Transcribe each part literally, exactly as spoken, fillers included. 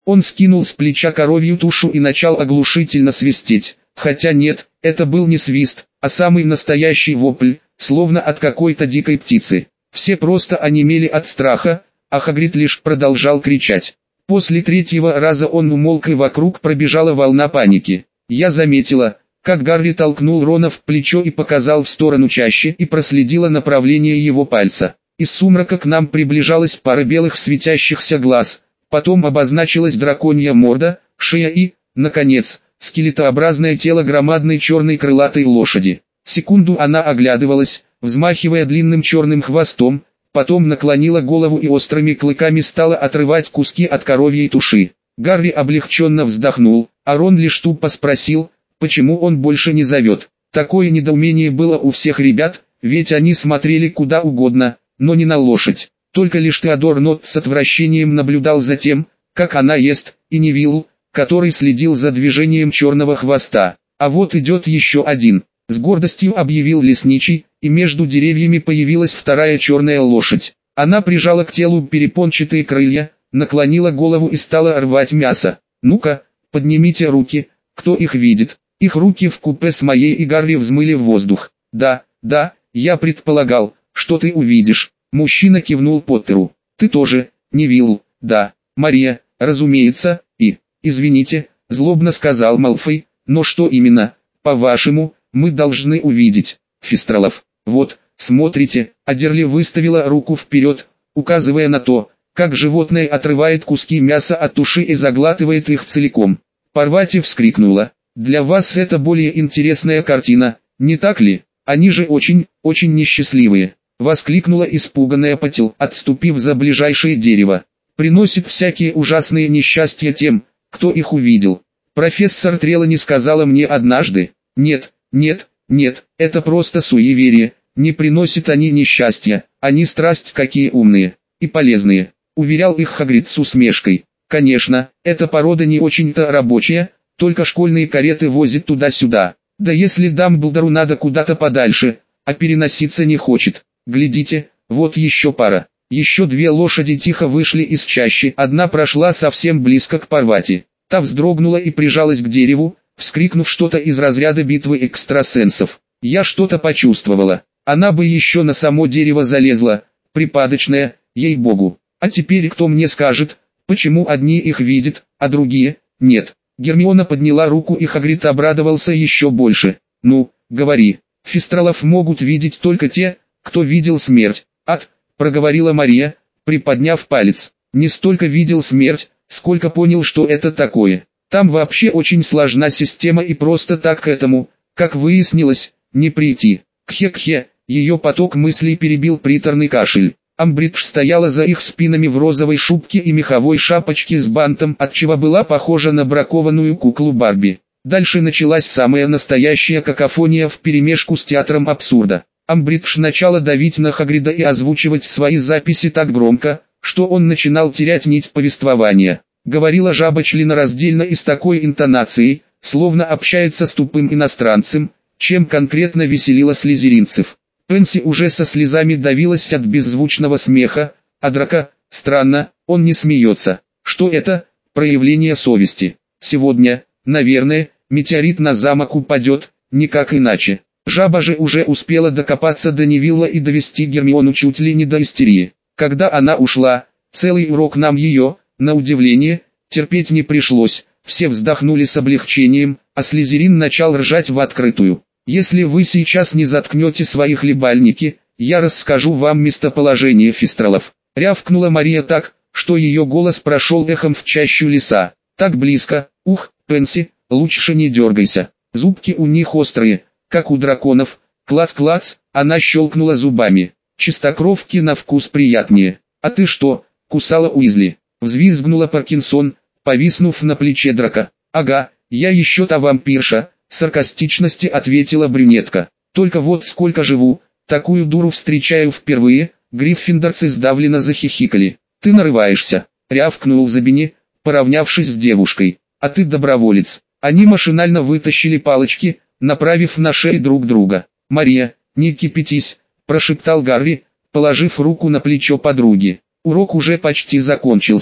Он скинул с плеча коровью тушу и начал оглушительно свистеть. Хотя нет, это был не свист, а самый настоящий вопль, словно от какой-то дикой птицы. Все просто онемели от страха, а Хагрид лишь продолжал кричать. После третьего раза он умолк, и вокруг пробежала волна паники. Я заметила, как Гарри толкнул Рона в плечо и показал в сторону чащи, и проследила направление его пальца. Из сумрака к нам приближалась пара белых светящихся глаз, потом обозначилась драконья морда, шея и, наконец, скелетообразное тело громадной черной крылатой лошади. Секунду она оглядывалась, взмахивая длинным черным хвостом, потом наклонила голову и острыми клыками стала отрывать куски от коровьей туши. Гарри облегченно вздохнул, а Рон лишь тупо спросил, почему он больше не зовет. Такое недоумение было у всех ребят, ведь они смотрели куда угодно, но не на лошадь. Только лишь Теодор Нотт с отвращением наблюдал за тем, как она ест, и Невилл, который следил за движением черного хвоста. А вот идет еще один. С гордостью объявил лесничий, и между деревьями появилась вторая черная лошадь. Она прижала к телу перепончатые крылья, наклонила голову и стала рвать мясо. «Ну-ка, поднимите руки, кто их видит?» Их руки в купе с моей и Гарри взмыли в воздух. «Да, да, я предполагал, что ты увидишь». Мужчина кивнул Поттеру. «Ты тоже, Невилл?» «Да, Мария, разумеется, и...» «Извините», злобно сказал Малфой, «но что именно, по-вашему, мы должны увидеть?» «Фистралов. Вот, смотрите». Адерли выставила руку вперед, указывая на то, как животное отрывает куски мяса от туши и заглатывает их целиком. Парвати вскрикнула. «Для вас это более интересная картина, не так ли? Они же очень, очень несчастливые», воскликнула испуганная Патил, отступив за ближайшее дерево. «Приносит всякие ужасные несчастья тем, кто их увидел. Профессор Трелани сказала мне однажды, нет, нет, нет, это просто суеверие, не приносят они несчастья, они страсть какие умные и полезные», уверял их Хагрид с усмешкой. «Конечно, эта порода не очень-то рабочая, только школьные кареты возят туда-сюда. Да если Дамблдору надо куда-то подальше, а переноситься не хочет. Глядите, вот еще пара». Еще две лошади тихо вышли из чащи, одна прошла совсем близко к Парвати. Та вздрогнула и прижалась к дереву, вскрикнув что-то из разряда битвы экстрасенсов. Я что-то почувствовала. Она бы еще на само дерево залезла, припадочная, ей-богу. А теперь кто мне скажет, почему одни их видят, а другие нет? Гермиона подняла руку, и Хагрид обрадовался еще больше. «Ну, говори, Фистралов могут видеть только те, кто видел смерть». «Ад», проговорила Мария, приподняв палец. «Не столько видел смерть, сколько понял, что это такое. Там вообще очень сложна система, и просто так к этому, как выяснилось, не прийти». Кхе-кхе, ее поток мыслей перебил приторный кашель. Амбридж стояла за их спинами в розовой шубке и меховой шапочке с бантом, отчего была похожа на бракованную куклу Барби. Дальше началась самая настоящая какофония вперемешку с театром абсурда. Амбридж начала давить на Хагрида и озвучивать свои записи так громко, что он начинал терять нить повествования. Говорила жаба членораздельно и с такой интонацией, словно общается с тупым иностранцем, чем конкретно веселила слизеринцев. Пенси уже со слезами давилась от беззвучного смеха, а Драко, странно, он не смеется. Что это? Проявление совести. Сегодня, наверное, метеорит на замок упадет, никак иначе. Жаба же уже успела докопаться до Невилла и довести Гермиону чуть ли не до истерии. Когда она ушла, целый урок нам ее, на удивление, терпеть не пришлось. Все вздохнули с облегчением, а Слизерин начал ржать в открытую. «Если вы сейчас не заткнете свои хлебальники, я расскажу вам местоположение Фистралов», — рявкнула Мария так, что ее голос прошел эхом в чащу леса. «Так близко, ух, Пенси, лучше не дергайся, зубки у них острые, как у драконов». Клац-клац, она щелкнула зубами. «Чистокровки на вкус приятнее». «А ты что, кусала Уизли?» — взвизгнула Паркинсон, повиснув на плече Драко. «Ага, я еще та вампирша», — саркастичности ответила брюнетка. «Только вот сколько живу, такую дуру встречаю впервые». Гриффиндорцы сдавленно захихикали. «Ты нарываешься», — рявкнул Забини, поравнявшись с девушкой. «А ты доброволец». Они машинально вытащили палочки, направив на шеи друг друга. «Мария, не кипятись», — прошептал Гарри, положив руку на плечо подруги. «Урок уже почти закончился.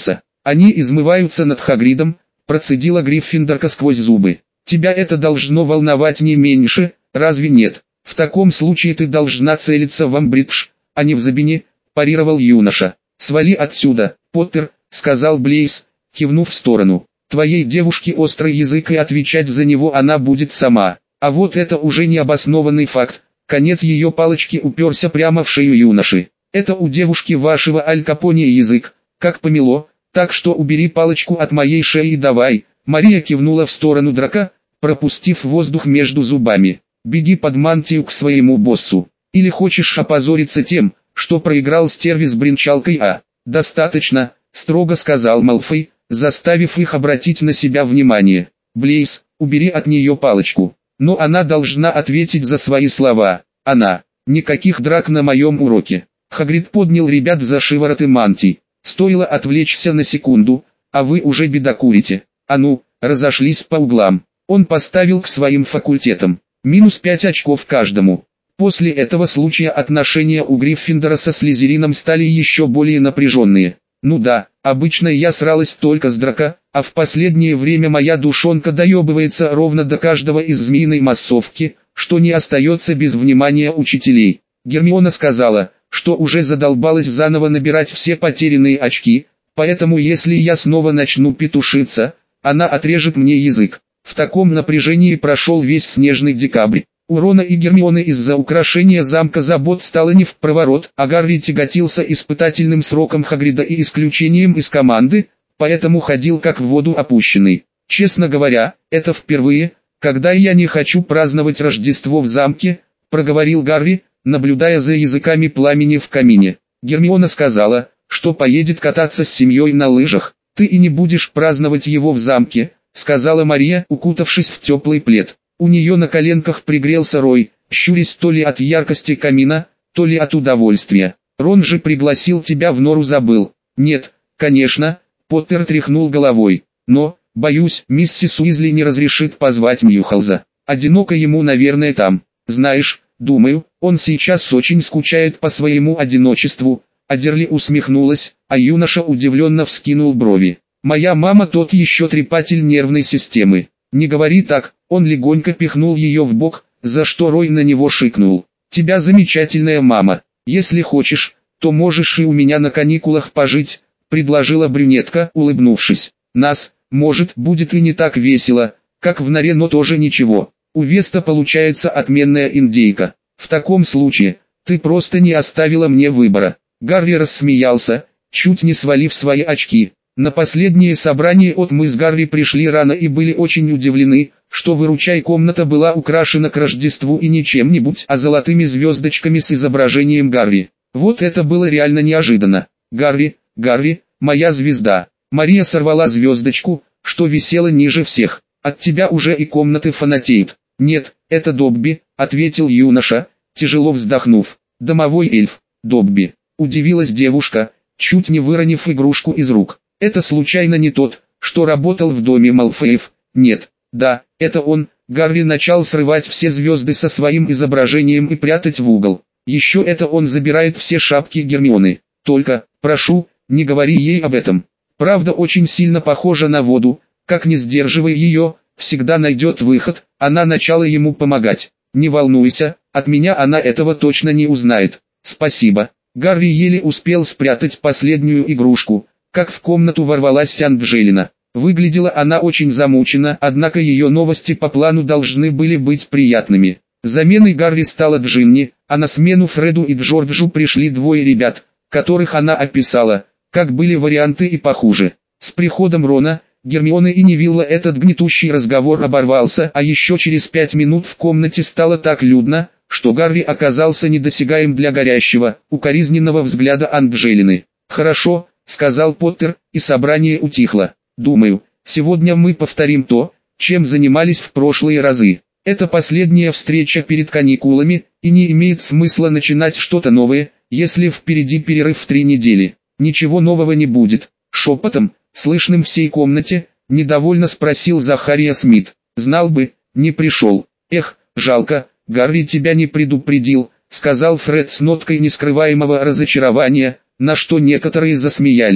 Они измываются над Хагридом, процедила Гриффиндорка сквозь зубы. Тебя это должно волновать не меньше, разве нет? В таком случае ты должна целиться в Амбридж, а не в Забине, парировал юноша. Свали отсюда, Поттер, сказал Блейз, кивнув в сторону. Твоей девушке острый язык, и отвечать за него она будет сама. А вот это уже необоснованный факт. Конец ее палочки уперся прямо в шею юноши. Это у девушки вашего Аль Капоне язык, как помело, так что убери палочку от моей шеи и давай. Мария кивнула в сторону Драка, пропустив воздух между зубами. Беги под мантию к своему боссу. Или хочешь опозориться тем, что проиграл стерви с бренчалкой, а? Достаточно, строго сказал Малфой, заставив их обратить на себя внимание. Блейз, убери от нее палочку. Но она должна ответить за свои слова. Она. Никаких драк на моем уроке. Хагрид поднял ребят за шивороты мантий. Стоило отвлечься на секунду, а вы уже бедокурите. А ну, разошлись по углам. Он поставил к своим факультетам. Минус пять очков каждому. После этого случая отношения у Гриффиндора со Слизерином стали еще более напряженные. Ну да, обычно я сралась только с Драко, а в последнее время моя душонка доебывается ровно до каждого из змеиной массовки, что не остается без внимания учителей. Гермиона сказала, что уже задолбалась заново набирать все потерянные очки, поэтому если я снова начну петушиться, она отрежет мне язык. В таком напряжении прошел весь снежный декабрь. У Рона и Гермионы из-за украшения замка забот стало не впроворот, а Гарри тяготился испытательным сроком Хагрида и исключением из команды, поэтому ходил как в воду опущенный. Честно говоря, это впервые, когда я не хочу праздновать Рождество в замке, проговорил Гарри, наблюдая за языками пламени в камине. Гермиона сказала, что поедет кататься с семьей на лыжах. Ты и не будешь праздновать его в замке, сказала Мария, укутавшись в теплый плед. У нее на коленках пригрелся Рой, щурясь то ли от яркости камина, то ли от удовольствия. Рон же пригласил тебя в нору, забыл. Нет, конечно, Поттер тряхнул головой. Но, боюсь, миссис Уизли не разрешит позвать Мьюхалза. Одиноко ему, наверное, там. Знаешь, думаю, он сейчас очень скучает по своему одиночеству. Адерли усмехнулась, а юноша удивленно вскинул брови. Моя мама тот еще трепатель нервной системы. Не говори так. Он легонько пихнул ее в бок, за что Рой на него шикнул. «Тебя замечательная мама. Если хочешь, то можешь и у меня на каникулах пожить», — предложила брюнетка, улыбнувшись. «Нас, может, будет и не так весело, как в норе, но тоже ничего. У Веста получается отменная индейка. В таком случае, ты просто не оставила мне выбора». Гарри рассмеялся, чуть не свалив свои очки. На последнее собрание от мы с Гарри пришли рано и были очень удивлены, что выручай комната была украшена к Рождеству и не чем-нибудь, а золотыми звездочками с изображением Гарри. Вот это было реально неожиданно. «Гарри, Гарри, моя звезда». Мария сорвала звездочку, что висела ниже всех. «От тебя уже и комнаты фанатеют». «Нет, это Добби», — ответил юноша, тяжело вздохнув. «Домовой эльф, Добби». Удивилась девушка, чуть не выронив игрушку из рук. «Это случайно не тот, что работал в доме Малфоев?» «Нет». «Да, это он». Гарри начал срывать все звезды со своим изображением и прятать в угол. «Еще это он забирает все шапки Гермионы. Только, прошу, не говори ей об этом. Правда очень сильно похожа на воду, как не сдерживай ее, всегда найдет выход». Она начала ему помогать. «Не волнуйся, от меня она этого точно не узнает». «Спасибо». Гарри еле успел спрятать последнюю игрушку, как в комнату ворвалась Анджелина. Выглядела она очень замучена, однако ее новости по плану должны были быть приятными. Заменой Гарри стала Джинни, а на смену Фреду и Джорджу пришли двое ребят, которых она описала, как были варианты и похуже. С приходом Рона, Гермионы и Невилла этот гнетущий разговор оборвался, а еще через пять минут в комнате стало так людно, что Гарри оказался недосягаем для горящего, укоризненного взгляда Анджелины. «Хорошо», — сказал Поттер, и собрание утихло. «Думаю, сегодня мы повторим то, чем занимались в прошлые разы. Это последняя встреча перед каникулами, и не имеет смысла начинать что-то новое, если впереди перерыв в три недели. Ничего нового не будет». Шепотом, слышным всей комнате, недовольно спросил Захария Смит. «Знал бы, не пришел». «Эх, жалко, Гарри тебя не предупредил», — сказал Фред с ноткой нескрываемого разочарования, на что некоторые засмеялись.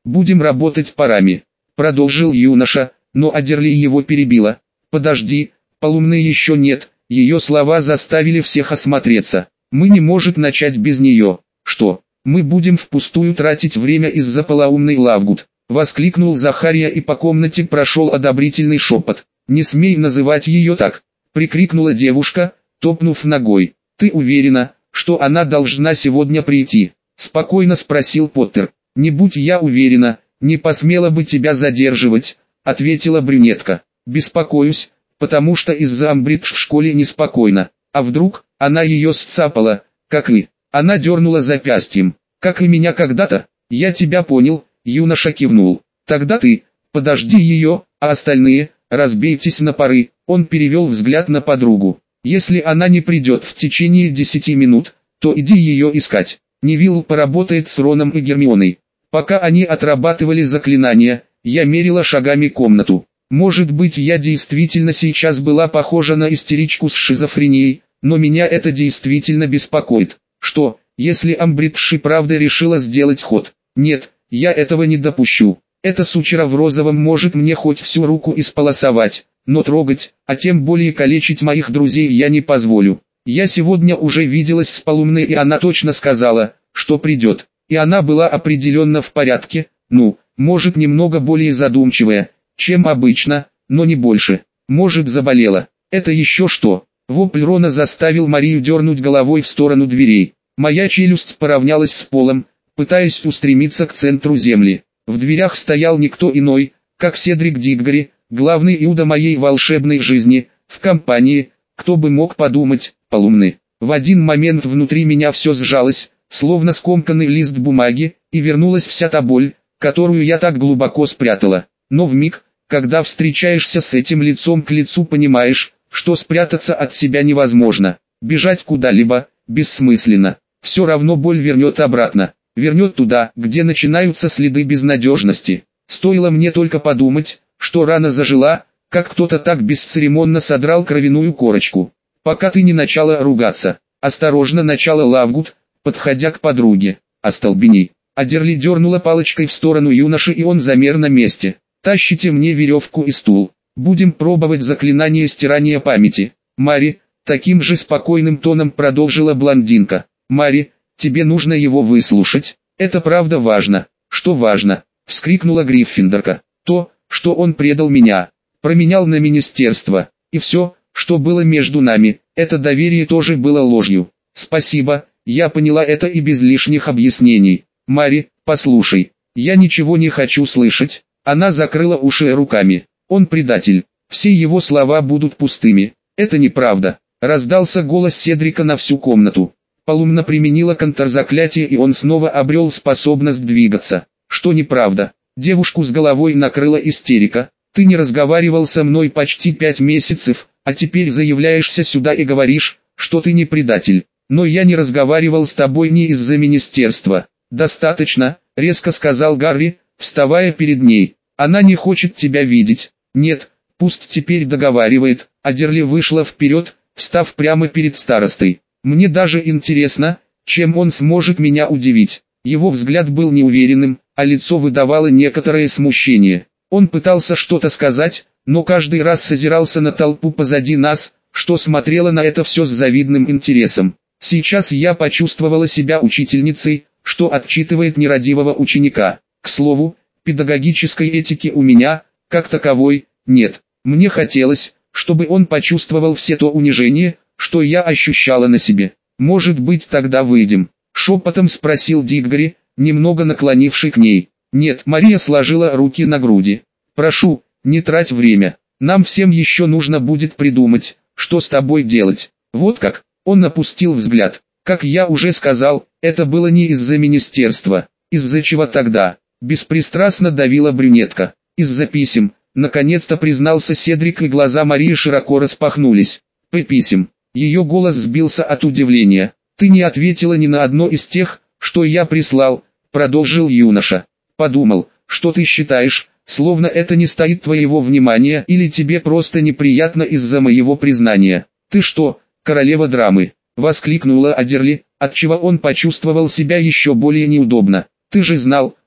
Будем работать парами. Продолжил юноша, но Адерли его перебила. Подожди, Полумны еще нет. Ее слова заставили всех осмотреться. Мы не можем начать без нее. Что, мы будем впустую тратить время из-за полоумной Лавгуд? Воскликнул Захария, и по комнате прошел одобрительный шепот. Не смей называть ее так. Прикрикнула девушка, топнув ногой. Ты уверена, что она должна сегодня прийти? Спокойно спросил Поттер. Не будь я уверена, не посмела бы тебя задерживать, ответила брюнетка. Беспокоюсь, потому что из-за Амбридж в школе неспокойно. А вдруг она ее сцапала, как и... Она дернула запястьем. Как и меня когда-то. Я тебя понял, юноша кивнул. Тогда ты, подожди ее, а остальные, разбейтесь на пары. Он перевел взгляд на подругу. Если она не придет в течение десяти минут, то иди ее искать. Невилл поработает с Роном и Гермионой. Пока они отрабатывали заклинания, я мерила шагами комнату. Может быть, я действительно сейчас была похожа на истеричку с шизофренией, но меня это действительно беспокоит. Что, если Амбридж и правда решила сделать ход? Нет, я этого не допущу. Эта сучара в розовом может мне хоть всю руку исполосовать, но трогать, а тем более калечить моих друзей я не позволю. Я сегодня уже виделась с Полумной, и она точно сказала, что придет. И она была определенно в порядке, ну, может немного более задумчивая, чем обычно, но не больше. Может, заболела. Это еще что? Вопль Рона заставил Марию дернуть головой в сторону дверей. Моя челюсть поравнялась с полом, пытаясь устремиться к центру земли. В дверях стоял никто иной, как Седрик Диггори, главный Иуда моей волшебной жизни, в компании, кто бы мог подумать, Полумны. В один момент внутри меня все сжалось, словно скомканный лист бумаги, и вернулась вся та боль, которую я так глубоко спрятала. Но вмиг, когда встречаешься с этим лицом к лицу, понимаешь, что спрятаться от себя невозможно. Бежать куда-либо бессмысленно. Все равно боль вернет обратно. Вернет туда, где начинаются следы безнадежности. Стоило мне только подумать, что рана зажила, как кто-то так бесцеремонно содрал кровяную корочку. Пока ты не начала ругаться. Осторожно, начала Лавгуд, подходя к подруге. Остолбеней. Адерли дернула палочкой в сторону юноши, и он замер на месте. Тащите мне веревку и стул. Будем пробовать заклинание стирания памяти. Мари, таким же спокойным тоном продолжила блондинка. Мари, тебе нужно его выслушать. Это правда важно. Что важно? Вскрикнула Гриффиндорка. То, что он предал меня. Променял на министерство. И все, что было между нами, это доверие тоже было ложью. Спасибо, я поняла это и без лишних объяснений. Мари, послушай, я ничего не хочу слышать. Она закрыла уши руками. Он предатель. Все его слова будут пустыми. Это неправда. Раздался голос Седрика на всю комнату. Полумна применила контрзаклятие, и он снова обрел способность двигаться. Что неправда? Девушку с головой накрыла истерика. Ты не разговаривал со мной почти пять месяцев, а теперь заявляешься сюда и говоришь, что ты не предатель. Но я не разговаривал с тобой не из-за министерства. Достаточно, резко сказал Гарри, вставая перед ней. Она не хочет тебя видеть. Нет, пусть теперь договаривает. Адерли вышла вперед, встав прямо перед старостой. Мне даже интересно, чем он сможет меня удивить. Его взгляд был неуверенным, а лицо выдавало некоторое смущение. Он пытался что-то сказать, но каждый раз созирался на толпу позади нас, что смотрела на это все с завидным интересом. Сейчас я почувствовала себя учительницей, что отчитывает нерадивого ученика. К слову, педагогической этики у меня, как таковой, нет. Мне хотелось, чтобы он почувствовал все то унижение, что я ощущала на себе. Может быть, тогда выйдем? Шепотом спросил Диггори, немного наклонивший к ней. Нет, Мария сложила руки на груди. Прошу, не трать время. Нам всем еще нужно будет придумать, что с тобой делать. Вот как. Он опустил взгляд. Как я уже сказал, это было не из-за министерства. Из-за чего тогда? Беспристрастно давила брюнетка. Из-за писем. Наконец-то признался Седрик, и глаза Марии широко распахнулись. По писем. Ее голос сбился от удивления. Ты не ответила ни на одно из тех, что я прислал, продолжил юноша. Подумал, что ты считаешь, словно это не стоит твоего внимания, или тебе просто неприятно из-за моего признания. Ты что, королева драмы? Воскликнула Адерли, отчего он почувствовал себя еще более неудобно. Ты же знал,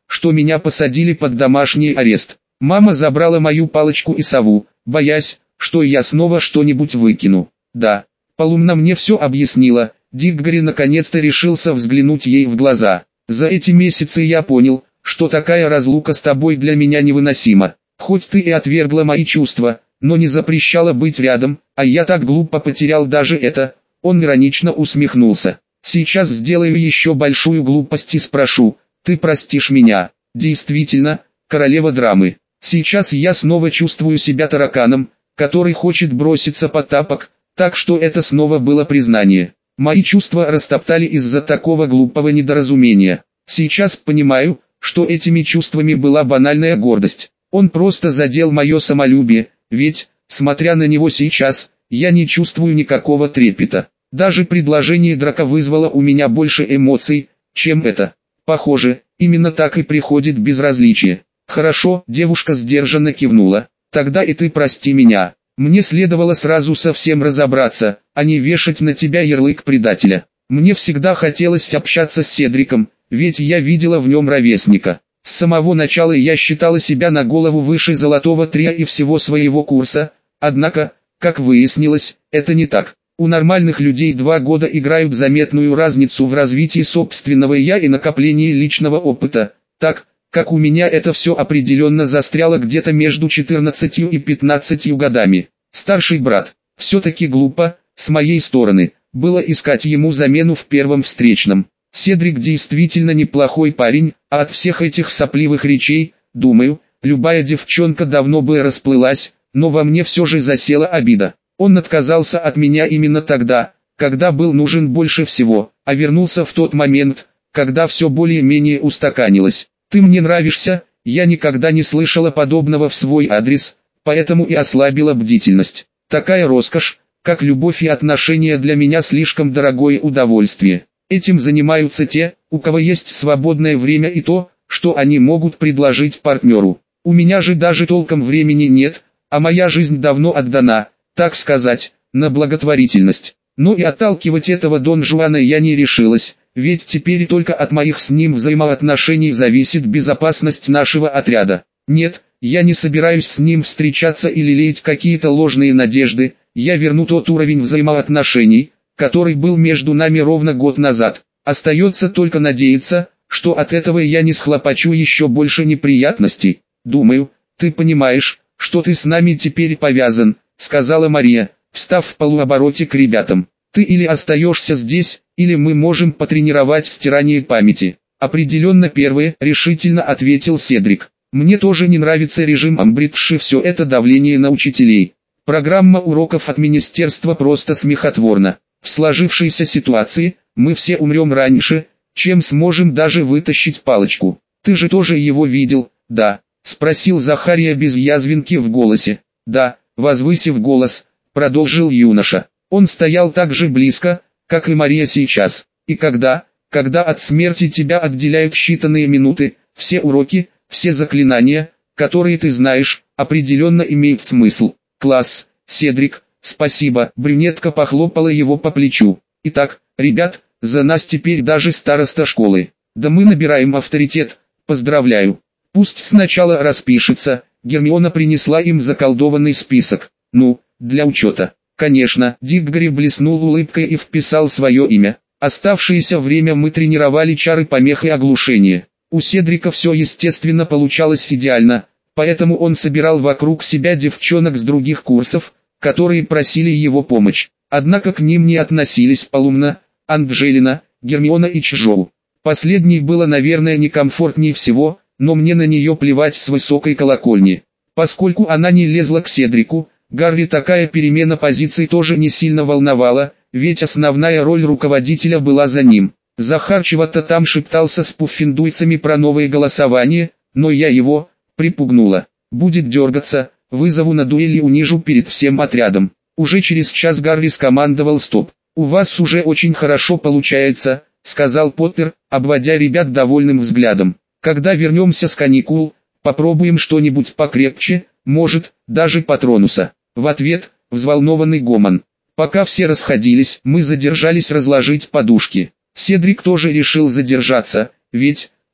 что меня посадили под домашний арест. Мама забрала мою палочку и сову, боясь, что я снова что-нибудь выкину. Да, Полумна мне все объяснила. Диггори наконец-то решился взглянуть ей в глаза. За эти месяцы я понял, что такая разлука с тобой для меня невыносима. Хоть ты и отвергла мои чувства, но не запрещала быть рядом, а я так глупо потерял даже это. Он иронично усмехнулся. Сейчас сделаю еще большую глупость и спрошу, ты простишь меня? Действительно, королева драмы. Сейчас я снова чувствую себя тараканом, который хочет броситься под тапок, так что это снова было признание. Мои чувства растоптали из-за такого глупого недоразумения. Сейчас понимаю, что этими чувствами была банальная гордость. Он просто задел мое самолюбие, ведь, смотря на него сейчас, я не чувствую никакого трепета. Даже предложение драка вызвало у меня больше эмоций, чем это. Похоже, именно так и приходит безразличие. Хорошо, девушка сдержанно кивнула. Тогда и ты прости меня. Мне следовало сразу совсем разобраться, а не вешать на тебя ярлык предателя. Мне всегда хотелось общаться с Седриком, ведь я видела в нем ровесника. С самого начала я считала себя на голову выше золотого трио и всего своего курса, однако, как выяснилось, это не так. У нормальных людей два года играют заметную разницу в развитии собственного «я» и накоплении личного опыта, так, как у меня это все определенно застряло где-то между четырнадцатью и пятнадцатью годами. Старший брат, все-таки глупо, с моей стороны, было искать ему замену в первом встречном. Седрик действительно неплохой парень, а от всех этих сопливых речей, думаю, любая девчонка давно бы расплылась, но во мне все же засела обида. Он отказался от меня именно тогда, когда был нужен больше всего, а вернулся в тот момент, когда все более-менее устаканилось. Ты мне нравишься, я никогда не слышала подобного в свой адрес, поэтому и ослабила бдительность. Такая роскошь, как любовь и отношения, для меня слишком дорогое удовольствие. Этим занимаются те, у кого есть свободное время и то, что они могут предложить партнеру. У меня же даже толком времени нет, а моя жизнь давно отдана, так сказать, на благотворительность. Но и отталкивать этого Дон Жуана я не решилась, ведь теперь только от моих с ним взаимоотношений зависит безопасность нашего отряда. Нет, я не собираюсь с ним встречаться или лелеять какие-то ложные надежды, я верну тот уровень взаимоотношений, который был между нами ровно год назад. Остается только надеяться, что от этого я не схлопочу еще больше неприятностей. Думаю, ты понимаешь, что ты с нами теперь повязан, сказала Мария, встав в полуобороте к ребятам. Ты или остаешься здесь, или мы можем потренировать стирание памяти. Определенно первое, решительно ответил Седрик. Мне тоже не нравится режим Амбридж и все это давление на учителей. Программа уроков от министерства просто смехотворна. В сложившейся ситуации, мы все умрем раньше, чем сможем даже вытащить палочку. Ты же тоже его видел, да? Спросил Захария без язвинки в голосе. Да, возвысив голос, продолжил юноша. Он стоял так же близко, как и Мария сейчас. И когда, когда от смерти тебя отделяют считанные минуты, все уроки, все заклинания, которые ты знаешь, определенно имеют смысл. Класс, Седрик, спасибо. Брюнетка похлопала его по плечу. Итак, ребят, за нас теперь даже староста школы. Да мы набираем авторитет, поздравляю. Пусть сначала распишется. Гермиона принесла им заколдованный список. Ну, для учета. Конечно, Диггори блеснул улыбкой и вписал свое имя. Оставшееся время мы тренировали чары помех и оглушения. У Седрика все естественно получалось идеально, поэтому он собирал вокруг себя девчонок с других курсов, которые просили его помощь. Однако к ним не относились Полумна, Анджелина, Гермиона и Чжоу. Последней было, наверное, некомфортнее всего, но мне на нее плевать с высокой колокольни. Поскольку она не лезла к Седрику, Гарри такая перемена позиций тоже не сильно волновала, ведь основная роль руководителя была за ним. Захар чего-то там шептался с пуффиндуйцами про новые голосования, но я его припугнула. Будет дергаться, вызову на дуэль и унижу перед всем отрядом. Уже через час Гарри скомандовал стоп. «У вас уже очень хорошо получается», — сказал Поттер, обводя ребят довольным взглядом. «Когда вернемся с каникул, попробуем что-нибудь покрепче, может, даже Патронуса». В ответ, взволнованный гомон. Пока все расходились, мы задержались разложить подушки. Седрик тоже решил задержаться, ведь,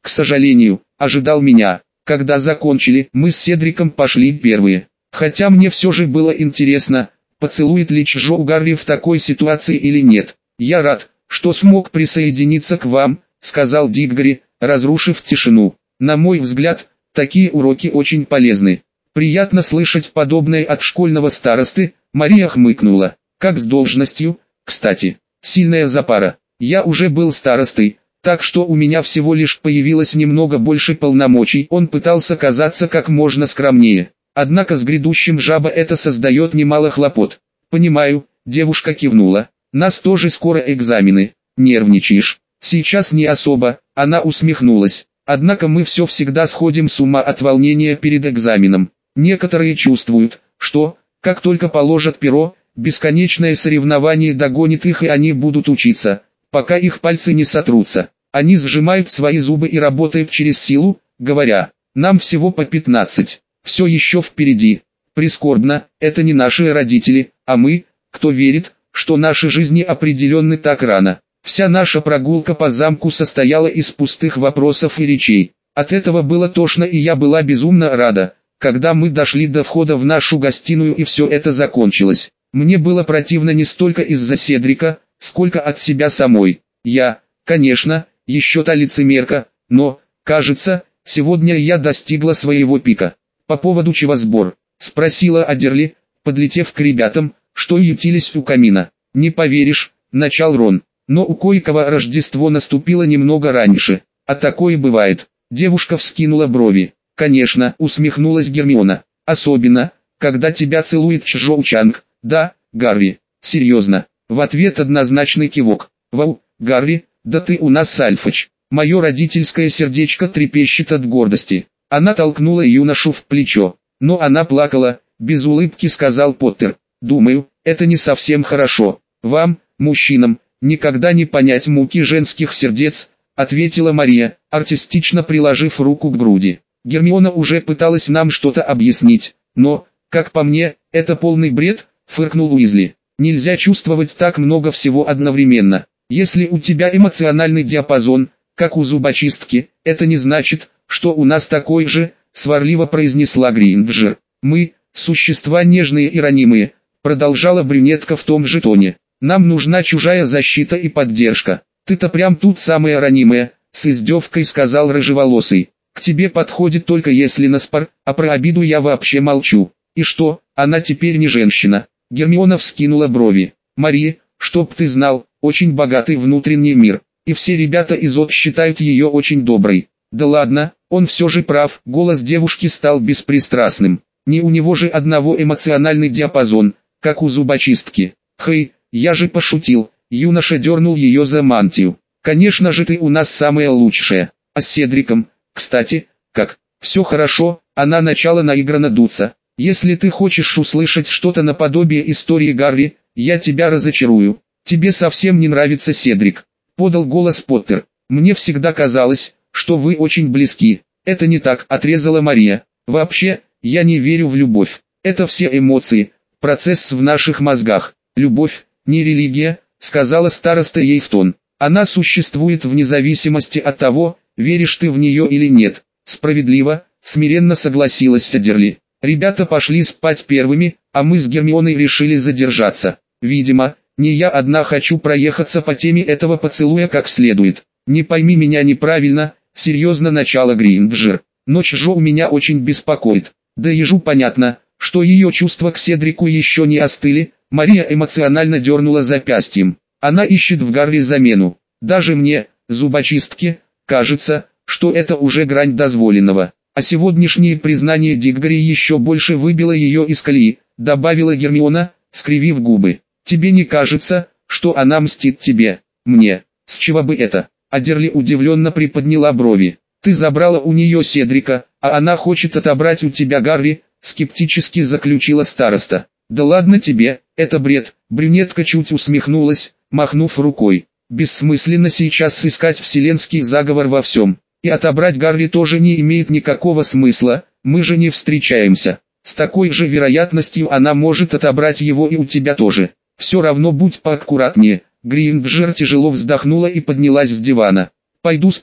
к сожалению, ожидал меня. Когда закончили, мы с Седриком пошли первые. Хотя мне все же было интересно, поцелует ли Чжоу Гарри в такой ситуации или нет. «Я рад, что смог присоединиться к вам», — сказал Диггори, разрушив тишину. «На мой взгляд, такие уроки очень полезны. Приятно слышать подобное от школьного старосты», — Мария хмыкнула. «Как с должностью, кстати, сильная запара. Я уже был старостой, так что у меня всего лишь появилось немного больше полномочий». Он пытался казаться как можно скромнее. Однако с грядущим жаба это создает немало хлопот. «Понимаю», — девушка кивнула. «Нас тоже скоро экзамены. Нервничаешь?» «Сейчас не особо», — она усмехнулась. «Однако мы все всегда сходим с ума от волнения перед экзаменом. Некоторые чувствуют, что, как только положат перо, бесконечное соревнование догонит их и они будут учиться, пока их пальцы не сотрутся. Они сжимают свои зубы и работают через силу, говоря, нам всего по пятнадцать. Все еще впереди. Прискорбно, это не наши родители, а мы, кто верит, что наши жизни определенны так рано. Вся наша прогулка по замку состояла из пустых вопросов и речей. От этого было тошно, и я была безумно рада, когда мы дошли до входа в нашу гостиную и все это закончилось. Мне было противно не столько из-за Седрика, сколько от себя самой. Я, конечно, еще та лицемерка, но, кажется, сегодня я достигла своего пика. «По поводу чего сбор?» — спросила Адерли, подлетев к ребятам, что ютились у камина. «Не поверишь», — начал Рон, но у кое-кого Рождество наступило немного раньше. «А такое бывает». Девушка вскинула брови. «Конечно», — усмехнулась Гермиона. «Особенно, когда тебя целует Чжоу Чанг». «Да, Гарри, серьезно». В ответ однозначный кивок. «Вау, Гарри, да ты у нас альфач». Мое родительское сердечко трепещет от гордости. Она толкнула юношу в плечо. Но она плакала, без улыбки сказал Поттер. «Думаю, это не совсем хорошо. Вам, мужчинам, никогда не понять муки женских сердец», ответила Мария, артистично приложив руку к груди. Гермиона уже пыталась нам что-то объяснить, но, как по мне, это полный бред, фыркнул Уизли. Нельзя чувствовать так много всего одновременно. Если у тебя эмоциональный диапазон, как у зубочистки, это не значит, что у нас такой же, сварливо произнесла Гринджер. Мы, существа нежные и ранимые, продолжала брюнетка в том же тоне. Нам нужна чужая защита и поддержка. Ты-то прям тут самая ранимая, с издевкой сказал рыжеволосый. К тебе подходит только если на спор, а про обиду я вообще молчу. И что, она теперь не женщина? Гермиона вскинула брови. Мария, чтоб ты знал, очень богатый внутренний мир, и все ребята из ОТ считают ее очень доброй. Да ладно, он все же прав. Голос девушки стал беспристрастным. Не у него же одного эмоциональный диапазон, как у зубочистки. Хей, я же пошутил. Юноша дернул ее за мантию. Конечно же ты у нас самая лучшая. А с Седриком, кстати, как? Все хорошо, она начала наигранно дуться. Если ты хочешь услышать что-то наподобие истории Гарри, я тебя разочарую. Тебе совсем не нравится Седрик, подал голос Поттер. Мне всегда казалось, что вы очень близки. Это не так, отрезала Мария. Вообще, я не верю в любовь. Это все эмоции, процесс в наших мозгах. Любовь, не религия, сказала староста ей в тон. Она существует вне зависимости от того, веришь ты в нее или нет. Справедливо, смиренно согласилась Федерли. Ребята пошли спать первыми, а мы с Гермионой решили задержаться. Видимо, не я одна хочу проехаться по теме этого поцелуя как следует. Не пойми меня неправильно, серьезно начала Гринджер. Но Чжоу меня очень беспокоит. Да ежу понятно, что ее чувства к Седрику еще не остыли. Мария эмоционально дернула запястьем. Она ищет в Гарри замену. Даже мне, зубочистке, кажется, что это уже грань дозволенного. А сегодняшнее признание Диггори еще больше выбило ее из колеи, добавила Гермиона, скривив губы. Тебе не кажется, что она мстит тебе? Мне. С чего бы это? Адерли удивленно приподняла брови. Ты забрала у нее Седрика, а она хочет отобрать у тебя Гарри, скептически заключила староста. Да ладно тебе, это бред. Брюнетка чуть усмехнулась, махнув рукой. Бессмысленно сейчас искать вселенский заговор во всем. И отобрать Гарри тоже не имеет никакого смысла, мы же не встречаемся. С такой же вероятностью она может отобрать его и у тебя тоже. Все равно будь поаккуратнее. Гринджер тяжело вздохнула и поднялась с дивана. Пойду спать.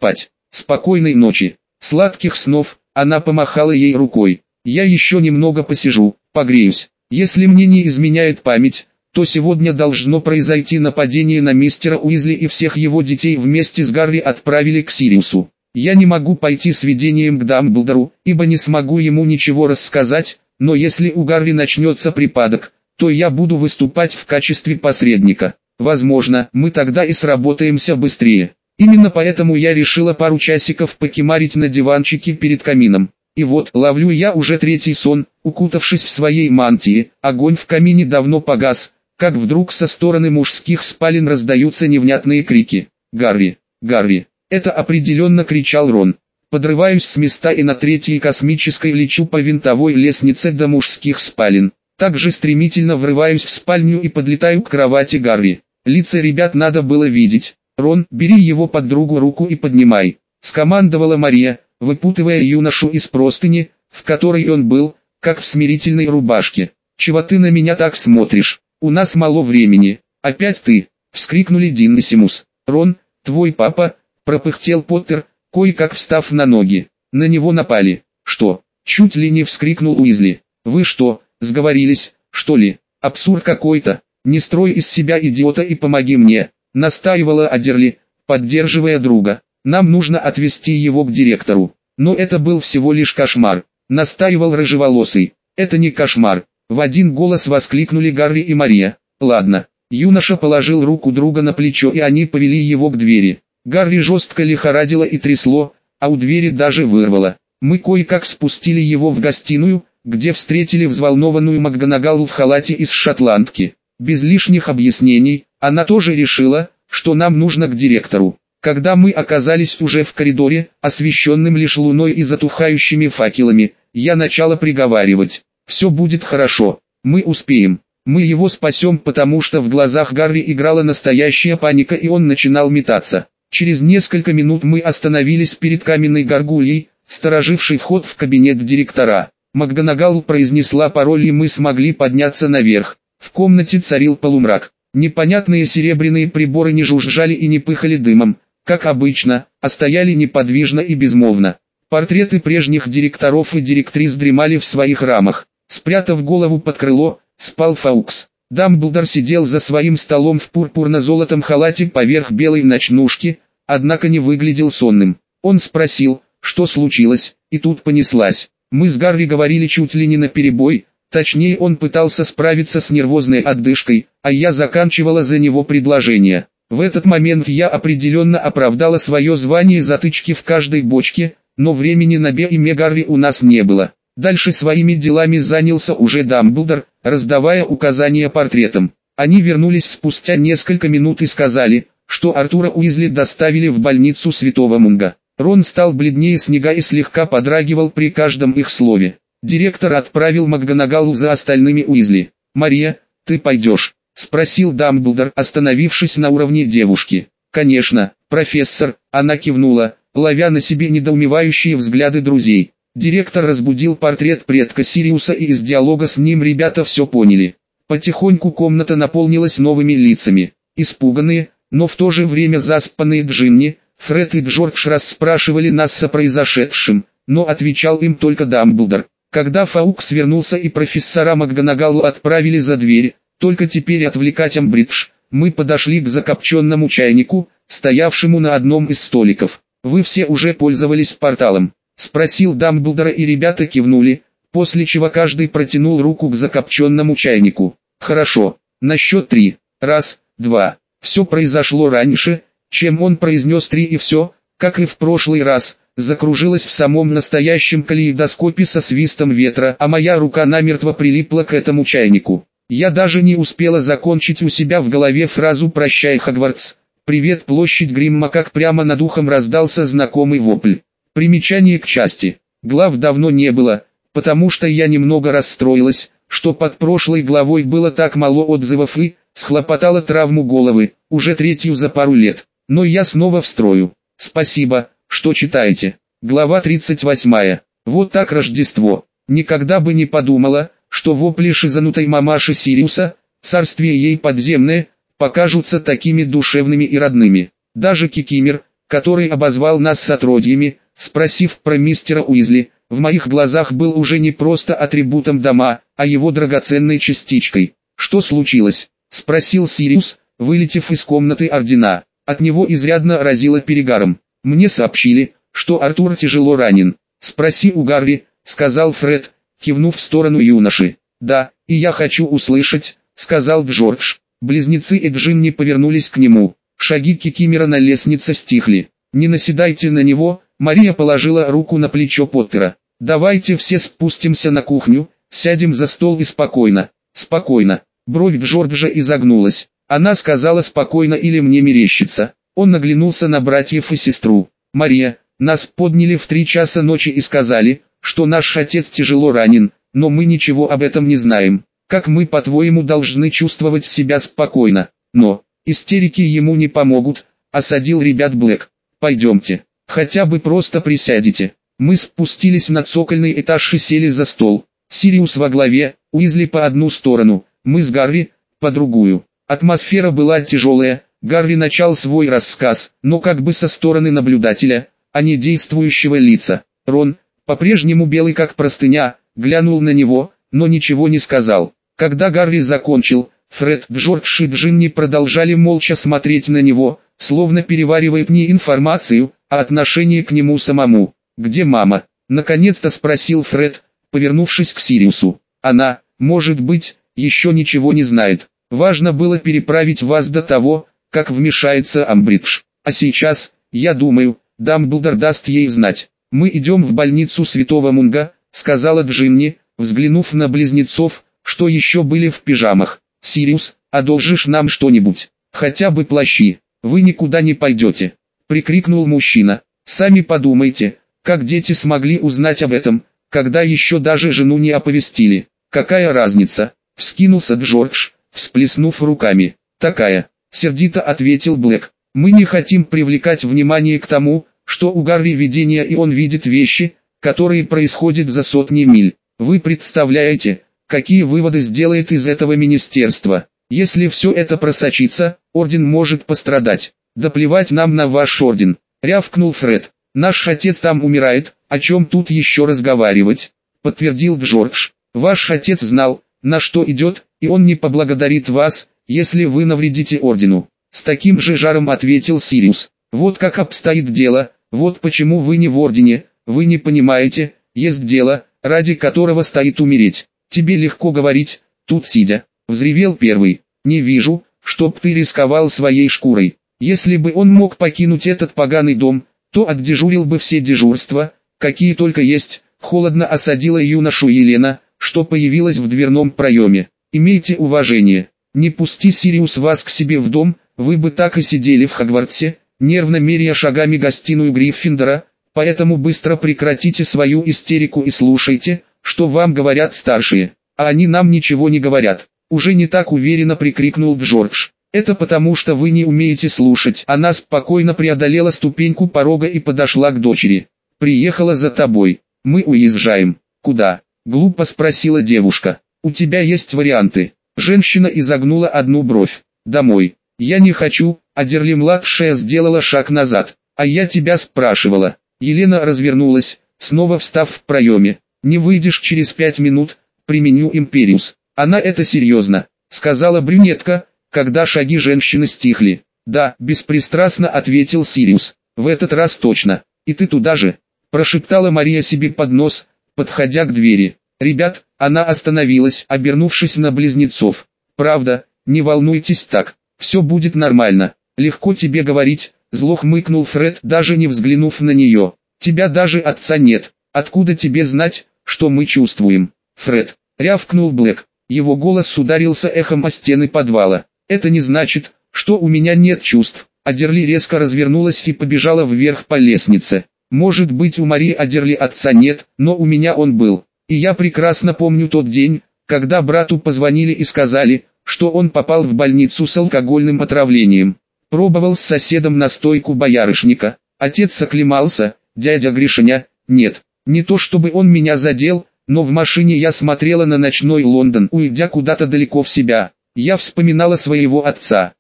Спокойной ночи, сладких снов, она помахала ей рукой. Я еще немного посижу, погреюсь. Если мне не изменяет память, то сегодня должно произойти нападение на мистера Уизли, и всех его детей вместе с Гарри отправили к Сириусу. Я не могу пойти с видением к Дамблдору, ибо не смогу ему ничего рассказать, но если у Гарри начнется припадок, то я буду выступать в качестве посредника. Возможно, мы тогда и сработаемся быстрее. Именно поэтому я решила пару часиков покемарить на диванчике перед камином. И вот, ловлю я уже третий сон, укутавшись в своей мантии, огонь в камине давно погас, как вдруг со стороны мужских спален раздаются невнятные крики. «Гарри! Гарри!» Это определенно кричал Рон. Подрываюсь с места и на третьей космической лечу по винтовой лестнице до мужских спален. Также стремительно врываюсь в спальню и подлетаю к кровати Гарри. Лица ребят надо было видеть. «Рон, бери его под другу руку и поднимай», — скомандовала Мария, выпутывая юношу из простыни, в которой он был, как в смирительной рубашке. «Чего ты на меня так смотришь? У нас мало времени». «Опять ты!» — вскрикнули Дин и Симус. «Рон, твой папа!» — пропыхтел Поттер, кое-как встав на ноги. «На него напали». «Что?» — чуть ли не вскрикнул Уизли. «Вы что, сговорились, что ли? Абсурд какой-то. Не строй из себя идиота и помоги мне», — настаивала Адерли, поддерживая друга. «Нам нужно отвезти его к директору». «Но это был всего лишь кошмар», — настаивал рыжеволосый. «Это не кошмар», — в один голос воскликнули Гарри и Мария. «Ладно». Юноша положил руку друга на плечо, и они повели его к двери. Гарри жестко лихорадило и трясло, а у двери даже вырвало. Мы кое-как спустили его в гостиную, где встретили взволнованную МакГонагалл в халате из шотландки. Без лишних объяснений, она тоже решила, что нам нужно к директору. Когда мы оказались уже в коридоре, освещенным лишь луной и затухающими факелами, я начала приговаривать: «Все будет хорошо, мы успеем, мы его спасем», потому что в глазах Гарри играла настоящая паника, и он начинал метаться. Через несколько минут мы остановились перед каменной горгульей, сторожившей вход в кабинет директора. МакГонагалл произнесла пароль, и мы смогли подняться наверх. В комнате царил полумрак. Непонятные серебряные приборы не жужжали и не пыхали дымом, как обычно, а стояли неподвижно и безмолвно. Портреты прежних директоров и директрис дремали в своих рамах. Спрятав голову под крыло, спал Фаукс. Дамблдор сидел за своим столом в пурпурно-золотом халате поверх белой ночнушки, однако не выглядел сонным. Он спросил, что случилось, и тут понеслась. Мы с Гарри говорили чуть ли не наперебой, точнее он пытался справиться с нервозной отдышкой, а я заканчивала за него предложение. В этот момент я определенно оправдала свое звание затычки в каждой бочке, но времени на Бе и Ме Гарри у нас не было. Дальше своими делами занялся уже Дамблдор, раздавая указания портретам. Они вернулись спустя несколько минут и сказали, что Артура Уизли доставили в больницу Святого Мунга. Рон стал бледнее снега и слегка подрагивал при каждом их слове. Директор отправил МакГонагалл за остальными Уизли. «Мария, ты пойдешь?» — спросил Дамблдор, остановившись на уровне девушки. «Конечно, профессор», — она кивнула, ловя на себе недоумевающие взгляды друзей. Директор разбудил портрет предка Сириуса, и из диалога с ним ребята все поняли. Потихоньку комната наполнилась новыми лицами. Испуганные, но в то же время заспанные Джинни, Фред и Джордж расспрашивали нас о произошедшем, но отвечал им только Дамблдор. Когда Фаукс вернулся и профессора МакГонагалл отправили за дверь, только теперь отвлекать Амбридж, мы подошли к закопченному чайнику, стоявшему на одном из столиков. «Вы все уже пользовались порталом?» — спросил Дамблдор, и ребята кивнули, после чего каждый протянул руку к закопченному чайнику. «Хорошо, на счет три. Раз, два». Все произошло раньше, чем он произнес три, и все, как и в прошлый раз, закружилось в самом настоящем калейдоскопе со свистом ветра, а моя рука намертво прилипла к этому чайнику. Я даже не успела закончить у себя в голове фразу «Прощай, Хогвартс», «Привет, площадь Гримма», как прямо над ухом раздался знакомый вопль. Примечание к части. Глав давно не было, потому что я немного расстроилась, что под прошлой главой было так мало отзывов, и схлопотала травму головы, уже третью за пару лет. Но я снова в строю. Спасибо, что читаете. Глава тридцать восьмая. Вот так Рождество. Никогда бы не подумала, что вопли шизанутой мамаши Сириуса, царствие ей подземное, покажутся такими душевными и родными. Даже Кикимер, который обозвал нас сотрудьями, спросив про мистера Уизли, в моих глазах был уже не просто атрибутом дома, а его драгоценной частичкой. «Что случилось?» — спросил Сириус, вылетев из комнаты Ордена. От него изрядно разило перегаром. «Мне сообщили, что Артур тяжело ранен. Спроси у Гарри», — сказал Фред, кивнув в сторону юноши. «Да, и я хочу услышать», — сказал Джордж. Близнецы и Джинни повернулись к нему. Шаги Кикимора на лестнице стихли. «Не наседайте на него», — Мария положила руку на плечо Поттера. «Давайте все спустимся на кухню, сядем за стол и спокойно». «Спокойно». Бровь Джорджа изогнулась. Она сказала спокойно или мне мерещится. Он наглянулся на братьев и сестру. «Мария, нас подняли в три часа ночи и сказали, что наш отец тяжело ранен, но мы ничего об этом не знаем. Как мы, по-твоему, должны чувствовать себя спокойно? Но истерики ему не помогут», — осадил ребят Блэк. «Пойдемте, хотя бы просто присядете». Мы спустились на цокольный этаж и сели за стол. Сириус во главе, Уизли по одну сторону, мы с Гарри по другую. Атмосфера была тяжелая. Гарри начал свой рассказ, но как бы со стороны наблюдателя, а не действующего лица. Рон, по-прежнему белый как простыня, глянул на него, но ничего не сказал. Когда Гарри закончил, Фред, Джордж и Джинни продолжали молча смотреть на него, словно переваривая не информацию, а отношение к нему самому. «Где мама?» — наконец-то спросил Фред, повернувшись к Сириусу. «Она, может быть, еще ничего не знает. Важно было переправить вас до того, как вмешается Амбридж. А сейчас, я думаю, Дамблдор даст ей знать. Мы идем в больницу Святого Мунга», — сказала Джинни, взглянув на близнецов, что еще были в пижамах. «Сириус, одолжишь нам что-нибудь? Хотя бы плащи. Вы никуда не пойдете», — прикрикнул мужчина. «Сами подумайте, как дети смогли узнать об этом, когда еще даже жену не оповестили. Какая разница?» — вскинулся Джордж, всплеснув руками. «Такая», — сердито ответил Блэк. «Мы не хотим привлекать внимание к тому, что у Гарри видение и он видит вещи, которые происходят за сотни миль. Вы представляете, какие выводы сделает из этого министерство? Если все это просочится, орден может пострадать». «Да плевать нам на ваш орден», — рявкнул Фред. «Наш отец там умирает, о чем тут еще разговаривать?» — подтвердил Джордж. «Ваш отец знал, на что идет, и он не поблагодарит вас, если вы навредите ордену». С таким же жаром ответил Сириус. «Вот как обстоит дело, вот почему вы не в ордене, вы не понимаете, есть дело, ради которого стоит умереть. Тебе легко говорить, тут сидя», — взревел первый. «Не вижу, чтоб ты рисковал своей шкурой. Если бы он мог покинуть этот поганый дом, то отдежурил бы все дежурства, какие только есть», — холодно осадила юношу Елена, что появилась в дверном проеме. «Имейте уважение. Не пусти Сириус вас к себе в дом, вы бы так и сидели в Хогвартсе, нервно меряя шагами гостиную Гриффиндора, поэтому быстро прекратите свою истерику и слушайте, что вам говорят старшие, а они нам ничего не говорят». Уже не так уверенно прикрикнул Джордж. «Это потому, что вы не умеете слушать». Она спокойно преодолела ступеньку порога и подошла к дочери. «Приехала за тобой. Мы уезжаем». «Куда?» — глупо спросила девушка. «У тебя есть варианты». Женщина изогнула одну бровь. «Домой». «Я не хочу», — Адерли-младшая сделала шаг назад. «А я тебя спрашивала». Елена развернулась, снова встав в проеме. «Не выйдешь через пять минут, применю Империус». «Она это серьезно», — сказала брюнетка, когда шаги женщины стихли. «Да», — беспристрастно ответил Сириус. «В этот раз точно. И ты туда же», — прошептала Мария себе под нос, подходя к двери. «Ребят», — она остановилась, обернувшись на близнецов. «Правда, не волнуйтесь так, все будет нормально. Легко тебе говорить», — зло хмыкнул Фред, даже не взглянув на нее. «Тебя даже отца нет. Откуда тебе знать, что мы чувствуем?» «Фред», — рявкнул Блэк. Его голос ударился эхом о стены подвала. «Это не значит, что у меня нет чувств». Адерли резко развернулась и побежала вверх по лестнице. «Может быть, у Марии Адерли отца нет, но у меня он был. И я прекрасно помню тот день, когда брату позвонили и сказали, что он попал в больницу с алкогольным отравлением. Пробовал с соседом настойку боярышника. Отец оклемался, дядя Гришаня, нет. Не то чтобы он меня задел, но в машине я смотрела на ночной Лондон, уйдя куда-то далеко в себя. Я вспоминала своего отца.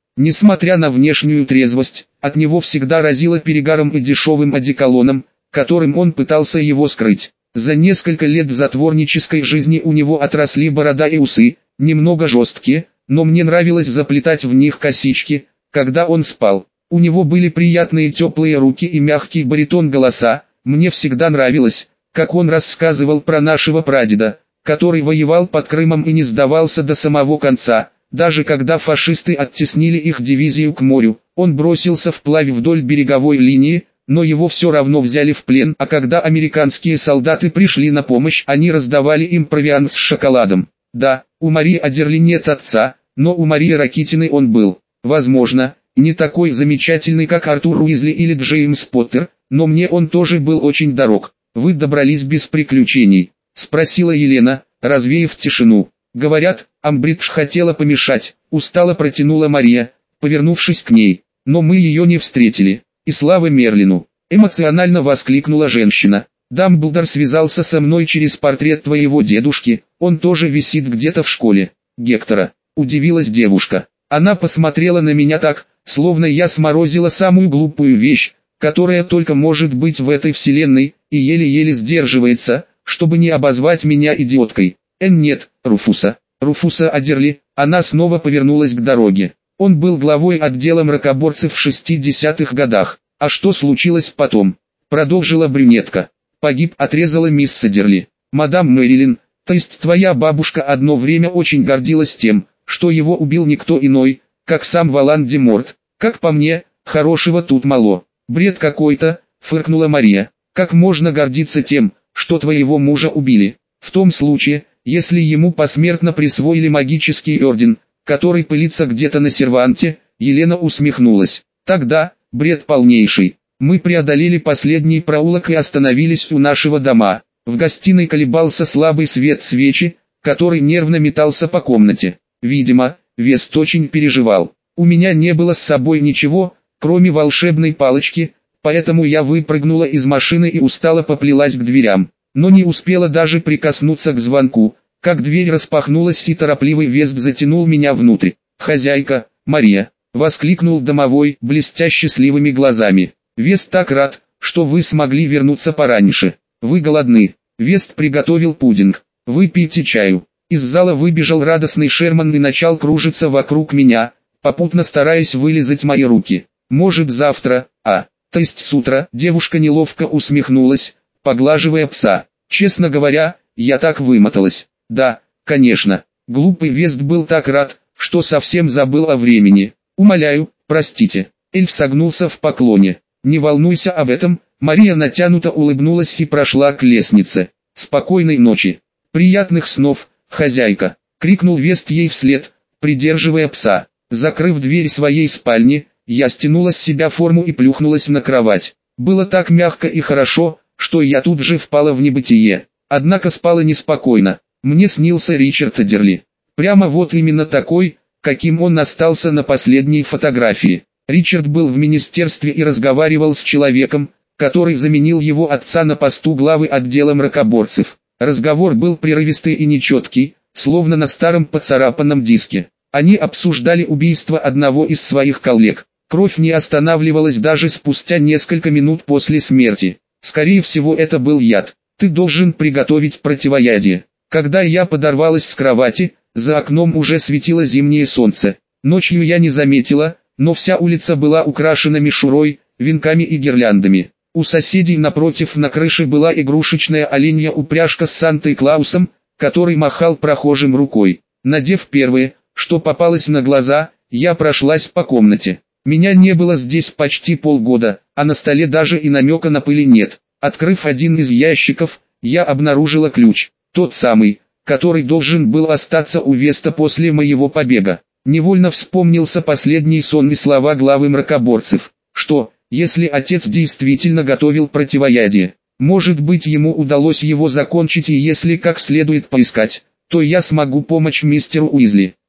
Несмотря на внешнюю трезвость, от него всегда разило перегаром и дешевым одеколоном, которым он пытался его скрыть. За несколько лет в затворнической жизни у него отросли борода и усы, немного жесткие, но мне нравилось заплетать в них косички, когда он спал. У него были приятные теплые руки и мягкий баритон голоса. Мне всегда нравилось, как он рассказывал про нашего прадеда, который воевал под Крымом и не сдавался до самого конца. Даже когда фашисты оттеснили их дивизию к морю, он бросился вплавь вдоль береговой линии, но его все равно взяли в плен, а когда американские солдаты пришли на помощь, они раздавали им провиант с шоколадом. Да, у Марии Адерли нет отца, но у Марии Ракитиной он был. Возможно, не такой замечательный, как Артур Уизли или Джеймс Поттер, но мне он тоже был очень дорог. «Вы добрались без приключений?» — спросила Елена, развеяв тишину. «Говорят, Амбридж хотела помешать», — устало протянула Мария, повернувшись к ней. «Но мы ее не встретили. И слава Мерлину!» — эмоционально воскликнула женщина. «Дамблдор связался со мной через портрет твоего дедушки, он тоже висит где-то в школе Гектора», — удивилась девушка. Она посмотрела на меня так, словно я сморозила самую глупую вещь, которая только может быть в этой вселенной, и еле-еле сдерживается, чтобы не обозвать меня идиоткой. Эн нет, Руфуса, Руфуса Адерли. Она снова повернулась к дороге. Он был главой отдела мракоборцев в шестидесятых годах. А что случилось потом? Продолжила брюнетка. Погиб, отрезала мисс Адерли. Мадам Мэрилин, то есть твоя бабушка одно время очень гордилась тем, что его убил никто иной, как сам Волан-де-Морт. Как по мне, хорошего тут мало. Бред какой-то, фыркнула Мария. Как можно гордиться тем, что твоего мужа убили? В том случае, если ему посмертно присвоили магический орден, который пылится где-то на серванте, Елена усмехнулась. Тогда, бред полнейший. Мы преодолели последний проулок и остановились у нашего дома. В гостиной колебался слабый свет свечи, который нервно метался по комнате. Видимо, Вест очень переживал. У меня не было с собой ничего, кроме волшебной палочки, поэтому я выпрыгнула из машины и устало поплелась к дверям. Но не успела даже прикоснуться к звонку, как дверь распахнулась и торопливый Вест затянул меня внутрь. «Хозяйка, Мария!» — воскликнул домовой, блестя счастливыми глазами. «Вест так рад, что вы смогли вернуться пораньше. Вы голодны?» Вест приготовил пудинг. «Выпейте чаю». Из зала выбежал радостный Шерман и начал кружиться вокруг меня, попутно стараясь вылизать мои руки. «Может завтра, а, то есть с утра?» Девушка неловко усмехнулась, поглаживая пса. «Честно говоря, я так вымоталась». «Да, конечно». Глупый Вест был так рад, что совсем забыл о времени. «Умоляю, простите». Эльф согнулся в поклоне. «Не волнуйся об этом». Мария натянуто улыбнулась и прошла к лестнице. «Спокойной ночи». «Приятных снов, хозяйка», — крикнул Вест ей вслед, придерживая пса. Закрыв дверь своей спальни, я стянула с себя форму и плюхнулась на кровать. Было так мягко и хорошо, что я тут же впала в небытие. Однако спала неспокойно. Мне снился Ричард Адерли. Прямо вот именно такой, каким он остался на последней фотографии. Ричард был в министерстве и разговаривал с человеком, который заменил его отца на посту главы отдела мракоборцев. Разговор был прерывистый и нечеткий, словно на старом поцарапанном диске. Они обсуждали убийство одного из своих коллег. Кровь не останавливалась даже спустя несколько минут после смерти. Скорее всего, это был яд. «Ты должен приготовить противоядие». Когда я подорвалась с кровати, за окном уже светило зимнее солнце. Ночью я не заметила, но вся улица была украшена мишурой, венками и гирляндами. У соседей напротив на крыше была игрушечная оленья упряжка с Сантой-Клаусом, который махал прохожим рукой. Надев первое, что попалось на глаза, я прошлась по комнате. Меня не было здесь почти полгода, а на столе даже и намека на пыли нет. Открыв один из ящиков, я обнаружила ключ, тот самый, который должен был остаться у Веста после моего побега. Невольно вспомнился последний сон и слова главы мракоборцев. Что, если отец действительно готовил противоядие? Может быть, ему удалось его закончить, и если как следует поискать, то я смогу помочь мистеру Уизли.